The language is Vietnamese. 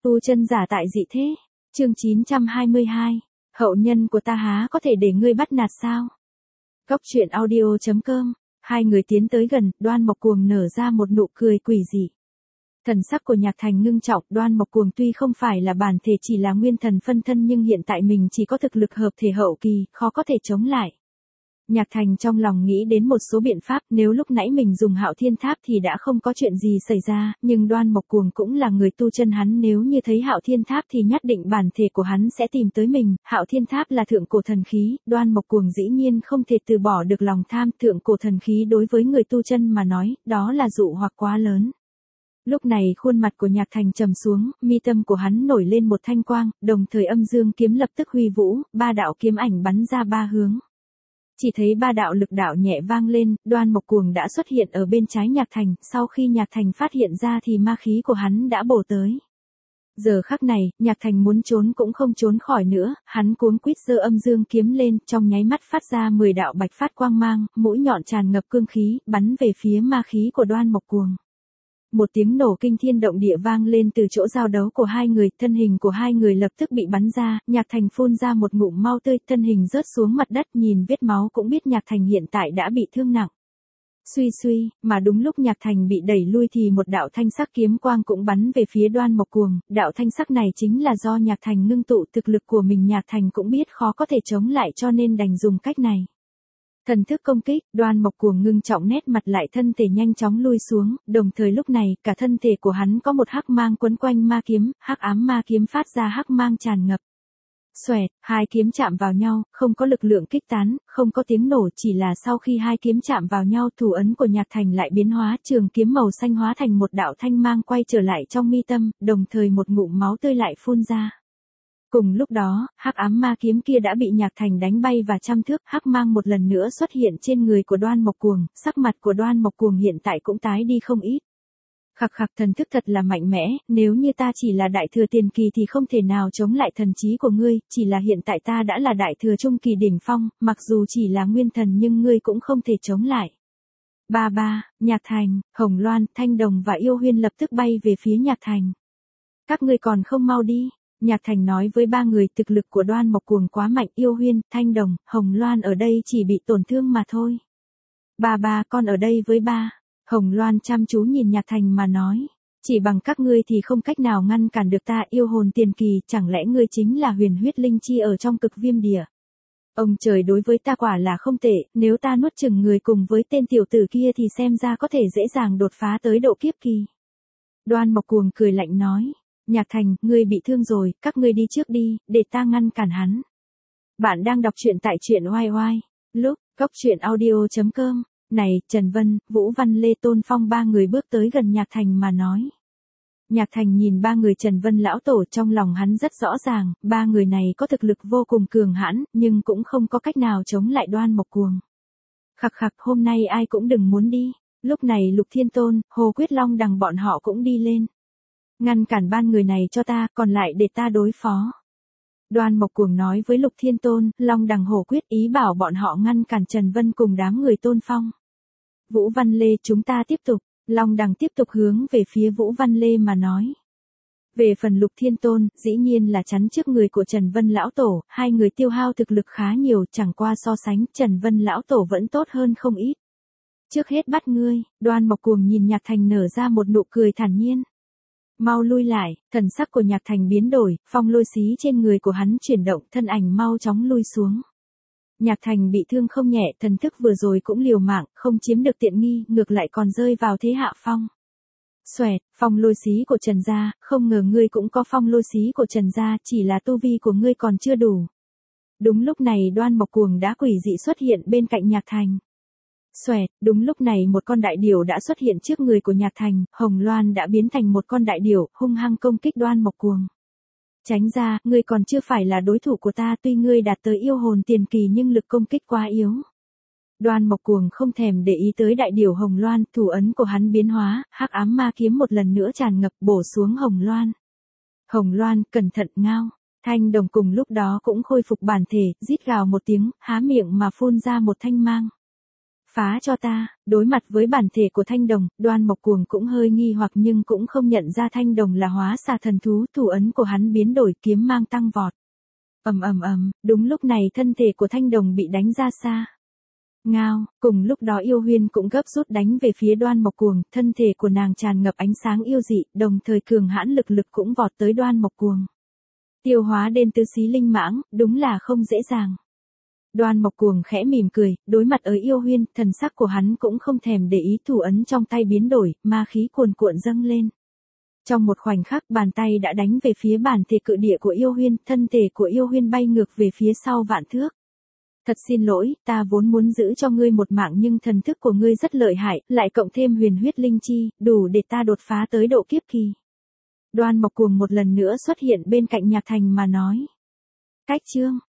Tu chân giả tại dị thế. Chương 922. Hậu nhân của ta há có thể để ngươi bắt nạt sao? Cốc truyện audio.com. Hai người tiến tới gần, Đoan Mộc Cuồng nở ra một nụ cười quỷ dị. Thần sắc của Nhạc Thành ngưng trọng, Đoan Mộc Cuồng tuy không phải là bản thể chỉ là nguyên thần phân thân nhưng hiện tại mình chỉ có thực lực hợp thể hậu kỳ, khó có thể chống lại. Nhạc Thành trong lòng nghĩ đến một số biện pháp, nếu lúc nãy mình dùng Hạo Thiên Tháp thì đã không có chuyện gì xảy ra, nhưng Đoan Mộc Cuồng cũng là người tu chân, hắn nếu như thấy Hạo Thiên Tháp thì nhất định bản thể của hắn sẽ tìm tới mình. Hạo Thiên Tháp là thượng cổ thần khí, Đoan Mộc Cuồng dĩ nhiên không thể từ bỏ được lòng tham, thượng cổ thần khí đối với người tu chân mà nói, đó là dụ hoặc quá lớn. Lúc này khuôn mặt của Nhạc Thành trầm xuống, mi tâm của hắn nổi lên một thanh quang, đồng thời âm dương kiếm lập tức huy vũ, ba đạo kiếm ảnh bắn ra ba hướng. Chỉ thấy ba đạo lực đạo nhẹ vang lên, Đoan Mộc Cuồng đã xuất hiện ở bên trái Nhạc Thành, sau khi Nhạc Thành phát hiện ra thì ma khí của hắn đã bổ tới. Giờ khắc này, Nhạc Thành muốn trốn cũng không trốn khỏi nữa, hắn cuống quýt giơ âm dương kiếm lên, trong nháy mắt phát ra 10 đạo bạch phát quang mang, mũi nhọn tràn ngập cương khí, bắn về phía ma khí của Đoan Mộc Cuồng. Một tiếng nổ kinh thiên động địa vang lên từ chỗ giao đấu của hai người, thân hình của hai người lập tức bị bắn ra, Nhạc Thành phun ra một ngụm máu tươi, thân hình rớt xuống mặt đất, nhìn vết máu cũng biết Nhạc Thành hiện tại đã bị thương nặng. Suy suy, mà đúng lúc Nhạc Thành bị đẩy lui thì một đạo thanh sắc kiếm quang cũng bắn về phía Đoan Mộc Cuồng, đạo thanh sắc này chính là do Nhạc Thành ngưng tụ, thực lực của mình Nhạc Thành cũng biết khó có thể chống lại cho nên đành dùng cách này. Thần thức công kích, Đoan Mộc Cuồng ngưng trọng nét mặt lại, thân thể nhanh chóng lui xuống, đồng thời lúc này, cả thân thể của hắn có một hắc mang quấn quanh ma kiếm, hắc ám ma kiếm phát ra hắc mang tràn ngập. Xoẹt, hai kiếm chạm vào nhau, không có lực lượng kích tán, không có tiếng nổ, chỉ là sau khi hai kiếm chạm vào nhau, thủ ấn của Nhạc Thành lại biến hóa, trường kiếm màu xanh hóa thành một đạo thanh mang quay trở lại trong mi tâm, đồng thời một ngụm máu tươi lại phun ra. Cùng lúc đó, hắc ám ma kiếm kia đã bị Nhạc Thành đánh bay và trăm thước, hắc mang một lần nữa xuất hiện trên người của Đoan Mộc Cuồng, sắc mặt của Đoan Mộc Cuồng hiện tại cũng tái đi không ít. Khặc khặc, thần thức thật là mạnh mẽ, nếu như ta chỉ là đại thừa tiền kỳ thì không thể nào chống lại thần trí của ngươi, chỉ là hiện tại ta đã là đại thừa trung kỳ đỉnh phong, mặc dù chỉ là nguyên thần nhưng ngươi cũng không thể chống lại. Ba, Nhạc Thành, Hồng Loan, Thanh Đồng và Yêu Huyên lập tức bay về phía Nhạc Thành. Các ngươi còn không mau đi. Nhạc Thành nói với ba người, thực lực của Đoan Mộc Cuồng quá mạnh, Yêu Huyên, Thanh Đồng, Hồng Loan ở đây chỉ bị tổn thương mà thôi. Ba, con ở đây với ba. Hồng Loan chăm chú nhìn Nhạc Thành mà nói, chỉ bằng các ngươi thì không cách nào ngăn cản được ta, yêu hồn tiền kỳ, chẳng lẽ ngươi chính là huyền huyết linh chi ở trong cực viêm địa. Ông trời đối với ta quả là không tệ, nếu ta nuốt chửng người cùng với tên tiểu tử kia thì xem ra có thể dễ dàng đột phá tới độ kiếp kỳ. Đoan Mộc Cuồng cười lạnh nói. Nhạc Thành, ngươi bị thương rồi, các ngươi đi trước đi, để ta ngăn cản hắn. Bạn đang đọc truyện tại truyện oai oai. Lúc, cốc truyện audio.com. Này, Trần Vân, Vũ Văn Lê, Tôn Phong, ba người bước tới gần Nhạc Thành mà nói. Nhạc Thành nhìn ba người Trần Vân lão tổ, trong lòng hắn rất rõ ràng, ba người này có thực lực vô cùng cường hãn, nhưng cũng không có cách nào chống lại Đoan Mộc Cuồng. Khặc khặc, hôm nay ai cũng đừng muốn đi. Lúc này Lục Thiên Tôn, Hồ Quyết Long đằng bọn họ cũng đi lên. Ngăn cản ban người này cho ta, còn lại để ta đối phó. Đoan Mộc Cuồng nói với Lục Thiên Tôn, Long đằng Hổ Quyết, ý bảo bọn họ ngăn cản Trần Vân cùng đám người Tôn Phong. Vũ Văn Lê, chúng ta tiếp tục. Long đằng tiếp tục hướng về phía Vũ Văn Lê mà nói. Về phần Lục Thiên Tôn, dĩ nhiên là chắn trước người của Trần Vân lão tổ, hai người tiêu hao thực lực khá nhiều, chẳng qua so sánh, Trần Vân lão tổ vẫn tốt hơn không ít. Trước hết bắt ngươi. Đoan Mộc Cuồng nhìn Nhạc Thành nở ra một nụ cười thản nhiên. Mau lui lại, thần sắc của Nhạc Thành biến đổi, phong lôi xí trên người của hắn chuyển động, thân ảnh mau chóng lui xuống. Nhạc Thành bị thương không nhẹ, thần thức vừa rồi cũng liều mạng, không chiếm được tiện nghi, ngược lại còn rơi vào thế hạ phong. Xoẹt, phong lôi xí của Trần gia, không ngờ ngươi cũng có phong lôi xí của Trần gia, chỉ là tu vi của ngươi còn chưa đủ. Đúng lúc này Đoan Mộc Cuồng đã quỷ dị xuất hiện bên cạnh Nhạc Thành. Xoẹt, đúng lúc này một con đại điểu đã xuất hiện trước người của Nhạc Thành, Hồng Loan đã biến thành một con đại điểu, hung hăng công kích Đoan Mộc Cuồng. Tránh ra, ngươi còn chưa phải là đối thủ của ta, tuy ngươi đạt tới yêu hồn tiền kỳ nhưng lực công kích quá yếu. Đoan Mộc Cuồng không thèm để ý tới đại điểu Hồng Loan, thủ ấn của hắn biến hóa, hắc ám ma kiếm một lần nữa tràn ngập bổ xuống Hồng Loan. Hồng Loan, cẩn thận ngao. Thanh Đồng cùng lúc đó cũng khôi phục bản thể, rít gào một tiếng, há miệng mà phun ra một thanh mang. Phá cho ta, đối mặt với bản thể của Thanh Đồng, Đoan Mộc Cuồng cũng hơi nghi hoặc nhưng cũng không nhận ra Thanh Đồng là hóa xà thần thú, thủ ấn của hắn biến đổi, kiếm mang tăng vọt. Đúng lúc này thân thể của Thanh Đồng bị đánh ra xa. Ngao, cùng lúc đó Yêu Huyên cũng gấp rút đánh về phía Đoan Mộc Cuồng, thân thể của nàng tràn ngập ánh sáng yêu dị, đồng thời cường hãn lực cũng vọt tới Đoan Mộc Cuồng. Tiêu hóa đến tứ xí linh mãng, đúng là không dễ dàng. Đoan Mộc Cuồng khẽ mỉm cười, đối mặt với Yêu Huyên, thần sắc của hắn cũng không thèm để ý, thủ ấn trong tay biến đổi, ma khí cuồn cuộn dâng lên. Trong một khoảnh khắc bàn tay đã đánh về phía bản thể cự địa của Yêu Huyên, thân thể của Yêu Huyên bay ngược về phía sau vạn thước. Thật xin lỗi, ta vốn muốn giữ cho ngươi một mạng nhưng thần thức của ngươi rất lợi hại, lại cộng thêm huyền huyết linh chi, đủ để ta đột phá tới độ kiếp kỳ. Đoan Mộc Cuồng một lần nữa xuất hiện bên cạnh Nhạc Thành mà nói. Cách chương